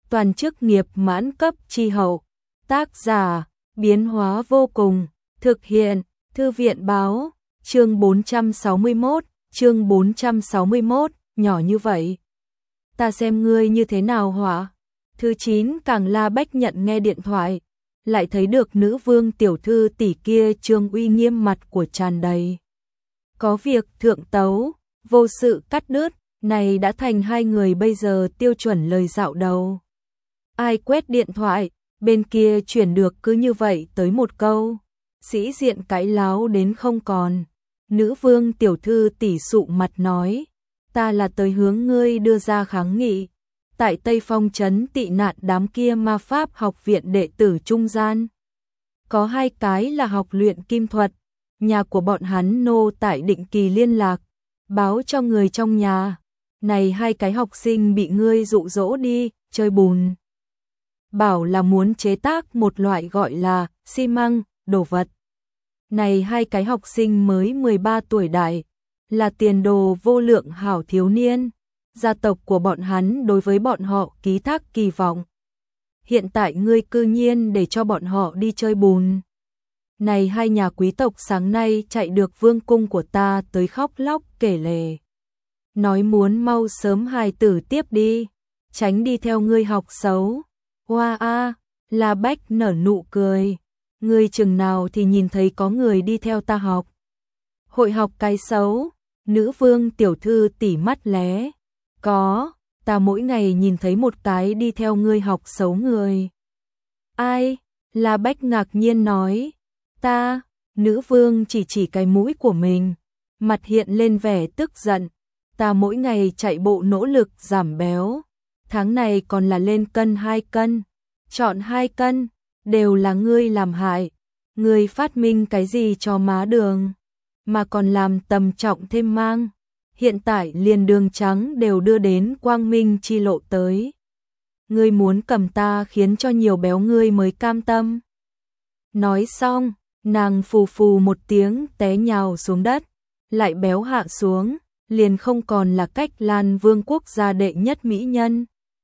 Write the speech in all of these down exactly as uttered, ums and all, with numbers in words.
toàn chức nghiệp mãn cấp chi hậu. Tác giả, biến hóa vô cùng, thực hiện, Thư viện báo, chương bốn trăm sáu mươi mốt, chương bốn trăm sáu mươi mốt, nhỏ như vậy. Ta xem ngươi như thế nào hỏa. Thứ chín càng La Bách nhận nghe điện thoại, lại thấy được nữ vương tiểu thư tỷ kia trương uy nghiêm mặt của tràn đầy. Có việc thượng tấu, vô sự cắt đứt, này đã thành hai người bây giờ tiêu chuẩn lời dạo đầu. Ai quét điện thoại, bên kia chuyển được cứ như vậy tới một câu. Sĩ diện cãi láo đến không còn. Nữ vương tiểu thư tỷ sụ mặt nói, ta là tới hướng ngươi đưa ra kháng nghị. Tại Tây Phong trấn tị nạn đám kia ma pháp học viện đệ tử trung gian. Có hai cái là học luyện kim thuật, nhà của bọn hắn nô tại định kỳ liên lạc, báo cho người trong nhà. Này hai cái học sinh bị ngươi dụ dỗ đi, chơi bùn. Bảo là muốn chế tác một loại gọi là xi măng, đồ vật. Này hai cái học sinh mới mười ba tuổi đại, là tiền đồ vô lượng hảo thiếu niên. Gia tộc của bọn hắn đối với bọn họ ký thác kỳ vọng. Hiện tại ngươi cư nhiên để cho bọn họ đi chơi bùn. Này hai nhà quý tộc sáng nay chạy được vương cung của ta tới khóc lóc kể lể. Nói muốn mau sớm hài tử tiếp đi, tránh đi theo ngươi học xấu. Hoa a, La Bách nở nụ cười. Ngươi chừng nào thì nhìn thấy có người đi theo ta học. Hội học cái xấu, nữ vương tiểu thư tỉ mắt lé. Có, ta mỗi ngày nhìn thấy một cái đi theo ngươi học xấu người. Ai? La Bách ngạc nhiên nói. Ta, nữ vương chỉ chỉ cái mũi của mình, mặt hiện lên vẻ tức giận. Ta mỗi ngày chạy bộ nỗ lực giảm béo, tháng này còn là lên cân hai cân, chọn hai cân, đều là ngươi làm hại. Ngươi phát minh cái gì cho má đường, mà còn làm tầm trọng thêm mang. Hiện tại liền đường trắng đều đưa đến quang minh chi lộ tới. Ngươi muốn cầm ta khiến cho nhiều béo ngươi mới cam tâm. Nói xong, nàng phù phù một tiếng té nhào xuống đất, lại béo hạ xuống, liền không còn là Cách Lan vương quốc gia đệ nhất mỹ nhân.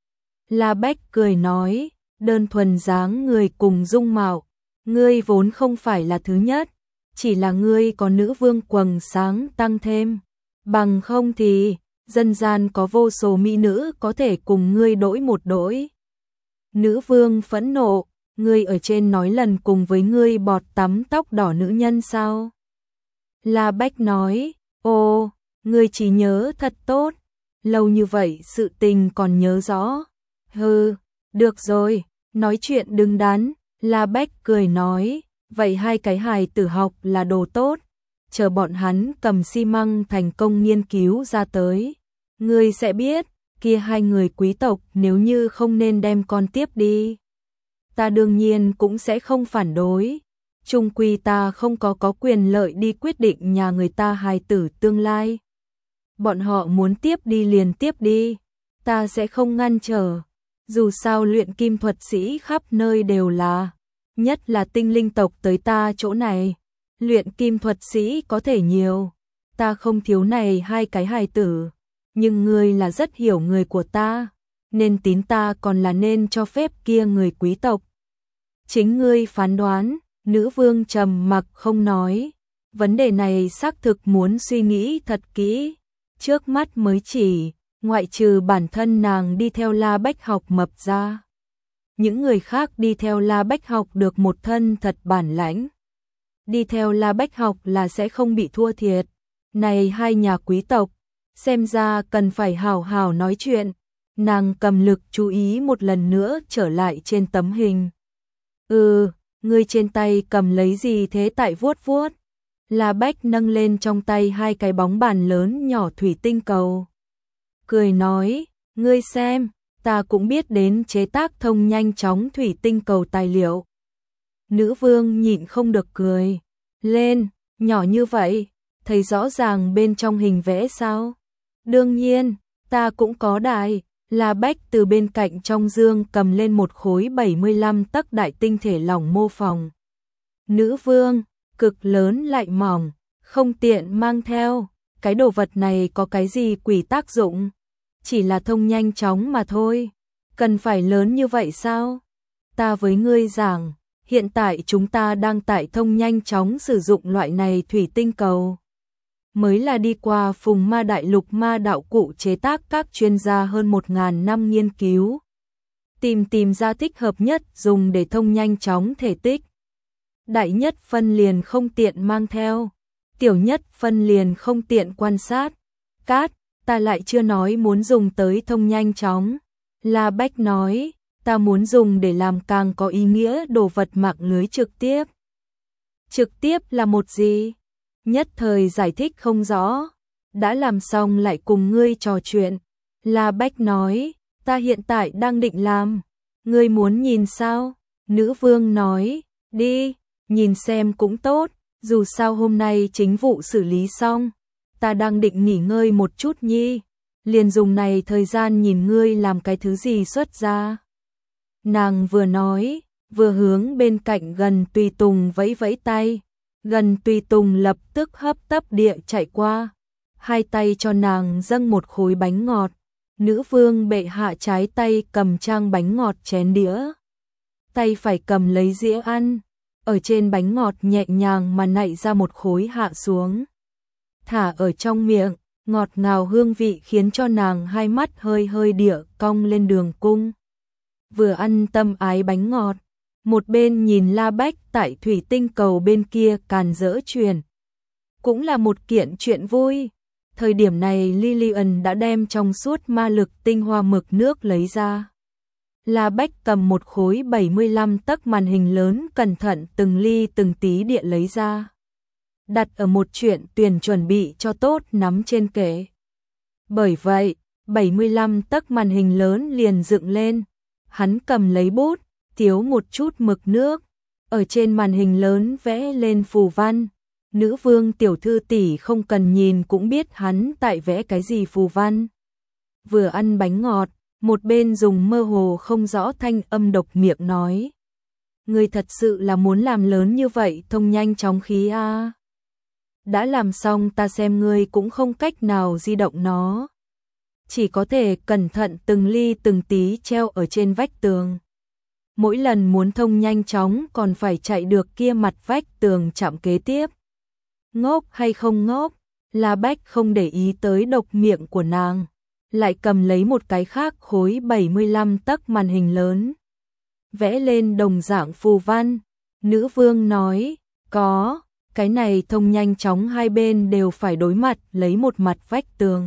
La Bách cười nói, đơn thuần dáng người cùng dung mạo, ngươi vốn không phải là thứ nhất, chỉ là ngươi có nữ vương quầng sáng tăng thêm. Bằng không thì, dân gian có vô số mỹ nữ có thể cùng ngươi đổi một đổi. Nữ vương phẫn nộ, ngươi ở trên nói lần cùng với ngươi bọt tắm tóc đỏ nữ nhân sao? La Bách nói, ô, ngươi chỉ nhớ thật tốt, lâu như vậy sự tình còn nhớ rõ. Hừ, được rồi, nói chuyện đứng đắn. La Bách cười nói, vậy hai cái hài tử học là đồ tốt. Chờ bọn hắn cầm xi măng thành công nghiên cứu ra tới, ngươi sẽ biết, kia hai người quý tộc nếu như không nên đem con tiếp đi. Ta đương nhiên cũng sẽ không phản đối, chung quy ta không có có quyền lợi đi quyết định nhà người ta hài tử tương lai. Bọn họ muốn tiếp đi liền tiếp đi, ta sẽ không ngăn trở, dù sao luyện kim thuật sĩ khắp nơi đều là, nhất là tinh linh tộc tới ta chỗ này. Luyện kim thuật sĩ có thể nhiều, ta không thiếu này hai cái hài tử, nhưng ngươi là rất hiểu người của ta, nên tín ta còn là nên cho phép kia người quý tộc. Chính ngươi phán đoán. Nữ vương trầm mặc không nói, vấn đề này xác thực muốn suy nghĩ thật kỹ, trước mắt mới chỉ, ngoại trừ bản thân nàng đi theo La Bách học mập ra. Những người khác đi theo La Bách học được một thân thật bản lãnh. Đi theo La Bách học là sẽ không bị thua thiệt. Này hai nhà quý tộc, xem ra cần phải hào hào nói chuyện. Nàng cầm lực chú ý một lần nữa trở lại trên tấm hình. Ừ, ngươi trên tay cầm lấy gì thế tại vuốt vuốt. La Bách nâng lên trong tay hai cái bóng bàn lớn nhỏ thủy tinh cầu. Cười nói, ngươi xem, ta cũng biết đến chế tác thông nhanh chóng thủy tinh cầu tài liệu. Nữ vương nhịn không được cười lên, nhỏ như vậy, thấy rõ ràng bên trong hình vẽ sao? Đương nhiên, ta cũng có đại. La Bách từ bên cạnh trong dương cầm lên một khối bảy mươi lăm tấc đại tinh thể lỏng mô phỏng. Nữ vương, cực lớn lại mỏng, không tiện mang theo, cái đồ vật này có cái gì quỷ tác dụng? Chỉ là thông nhanh chóng mà thôi. Cần phải lớn như vậy sao? Ta với ngươi giảng, hiện tại chúng ta đang tại thông nhanh chóng sử dụng loại này thủy tinh cầu. Mới là đi qua phùng ma đại lục ma đạo cụ chế tác các chuyên gia hơn một ngàn năm nghiên cứu. Tìm tìm ra thích hợp nhất dùng để thông nhanh chóng thể tích. Đại nhất phân liền không tiện mang theo, tiểu nhất phân liền không tiện quan sát. Cát, ta lại chưa nói muốn dùng tới thông nhanh chóng. La Bách nói, ta muốn dùng để làm càng có ý nghĩa đồ vật mạng lưới trực tiếp. Trực tiếp là một gì? Nhất thời giải thích không rõ, đã làm xong lại cùng ngươi trò chuyện. La Bách nói, ta hiện tại đang định làm, ngươi muốn nhìn sao? Nữ vương nói, đi, nhìn xem cũng tốt, dù sao hôm nay chính vụ xử lý xong, ta đang định nghỉ ngơi một chút nhi, liền dùng này thời gian nhìn ngươi làm cái thứ gì xuất ra. Nàng vừa nói, vừa hướng bên cạnh Gần Tùy Tùng vẫy vẫy tay. Gần Tùy Tùng lập tức hấp tấp địa chạy qua, hai tay cho nàng dâng một khối bánh ngọt. Nữ vương bệ hạ trái tay cầm trang bánh ngọt chén đĩa, tay phải cầm lấy dĩa ăn, ở trên bánh ngọt nhẹ nhàng mà nạy ra một khối hạ xuống. Thả ở trong miệng, ngọt ngào hương vị khiến cho nàng hai mắt hơi hơi địa cong lên đường cung. Vừa ăn tâm ái bánh ngọt, một bên nhìn La Bách tại thủy tinh cầu bên kia càn dỡ truyền. Cũng là một kiện chuyện vui. Thời điểm này Lillian đã đem trong suốt ma lực tinh hoa mực nước lấy ra. La Bách cầm một khối bảy mươi lăm tấc màn hình lớn cẩn thận từng ly từng tí địa lấy ra. Đặt ở một chuyện tuyển chuẩn bị cho tốt nắm trên kệ. Bởi vậy, bảy mươi lăm tấc màn hình lớn liền dựng lên. Hắn cầm lấy bút, tiếu một chút mực nước, ở trên màn hình lớn vẽ lên phù văn. Nữ vương tiểu thư tỷ không cần nhìn cũng biết hắn tại vẽ cái gì phù văn. Vừa ăn bánh ngọt, một bên dùng mơ hồ không rõ thanh âm độc miệng nói. Người thật sự là muốn làm lớn như vậy thông nhanh chóng khí a. À. Đã làm xong ta xem ngươi cũng không cách nào di động nó. Chỉ có thể cẩn thận từng ly từng tí treo ở trên vách tường. Mỗi lần muốn thông nhanh chóng còn phải chạy được kia mặt vách tường chạm kế tiếp. Ngốc hay không ngốc, La Bách không để ý tới độc miệng của nàng, lại cầm lấy một cái khác khối bảy mươi lăm tấc màn hình lớn. Vẽ lên đồng dạng phù văn, nữ vương nói, có, cái này thông nhanh chóng hai bên đều phải đối mặt lấy một mặt vách tường.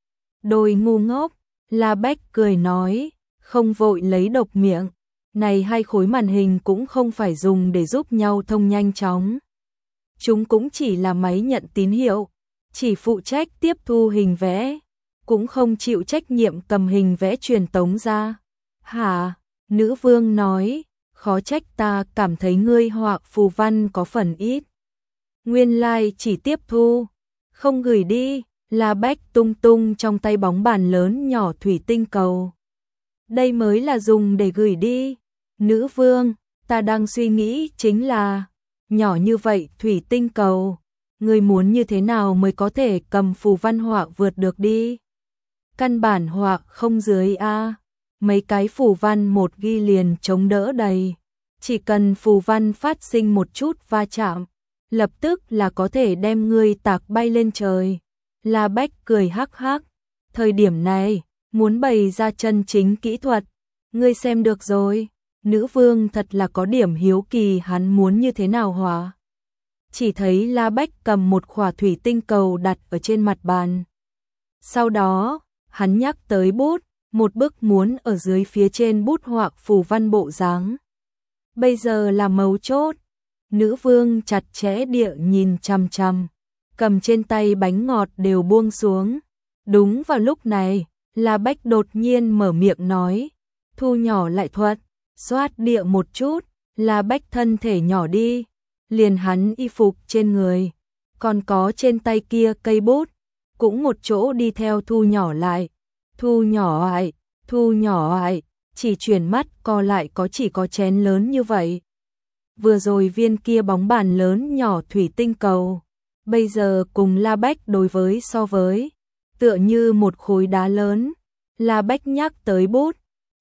Đôi ngu ngốc, La Bách cười nói, không vội lấy độc miệng, này hai khối màn hình cũng không phải dùng để giúp nhau thông nhanh chóng. Chúng cũng chỉ là máy nhận tín hiệu, chỉ phụ trách tiếp thu hình vẽ, cũng không chịu trách nhiệm cầm hình vẽ truyền tống ra. Hả? Nữ vương nói, khó trách ta cảm thấy ngươi họa phù văn có phần ít. Nguyên lai chỉ tiếp thu, không gửi đi. La Bách tung tung trong tay bóng bàn lớn nhỏ thủy tinh cầu. Đây mới là dùng để gửi đi. Nữ vương, ta đang suy nghĩ chính là, nhỏ như vậy thủy tinh cầu, người muốn như thế nào mới có thể cầm phù văn họa vượt được đi. Căn bản họa không dưới a, mấy cái phù văn một ghi liền chống đỡ đầy. Chỉ cần phù văn phát sinh một chút va chạm, lập tức là có thể đem ngươi tạc bay lên trời. La Bách cười hắc hắc, thời điểm này, muốn bày ra chân chính kỹ thuật, ngươi xem được rồi. Nữ vương thật là có điểm hiếu kỳ hắn muốn như thế nào họa. Chỉ thấy La Bách cầm một khỏa thủy tinh cầu đặt ở trên mặt bàn. Sau đó, hắn nhắc tới bút, một bức muốn ở dưới phía trên bút họa phù văn bộ dáng. Bây giờ là mấu chốt. Nữ vương chặt chẽ địa nhìn chằm chằm, cầm trên tay bánh ngọt đều buông xuống. Đúng vào lúc này, La Bách đột nhiên mở miệng nói, thu nhỏ lại thuật. Xoát địa một chút, La Bách thân thể nhỏ đi, liền hắn y phục trên người, còn có trên tay kia cây bút, cũng một chỗ đi theo thu nhỏ lại, thu nhỏ lại, thu nhỏ lại, chỉ chuyển mắt co lại có chỉ có chén lớn như vậy. Vừa rồi viên kia bóng bàn lớn nhỏ thủy tinh cầu, bây giờ cùng La Bách đối với so với, tựa như một khối đá lớn. La Bách nhắc tới bút,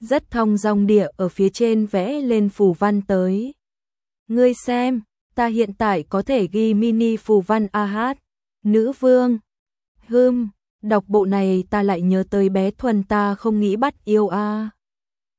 rất thong dong địa ở phía trên vẽ lên phù văn tới. Ngươi xem, ta hiện tại có thể ghi mini phù văn a hát, nữ vương. Hừm, đọc bộ này ta lại nhớ tới bé Thuần ta không nghĩ bắt yêu a.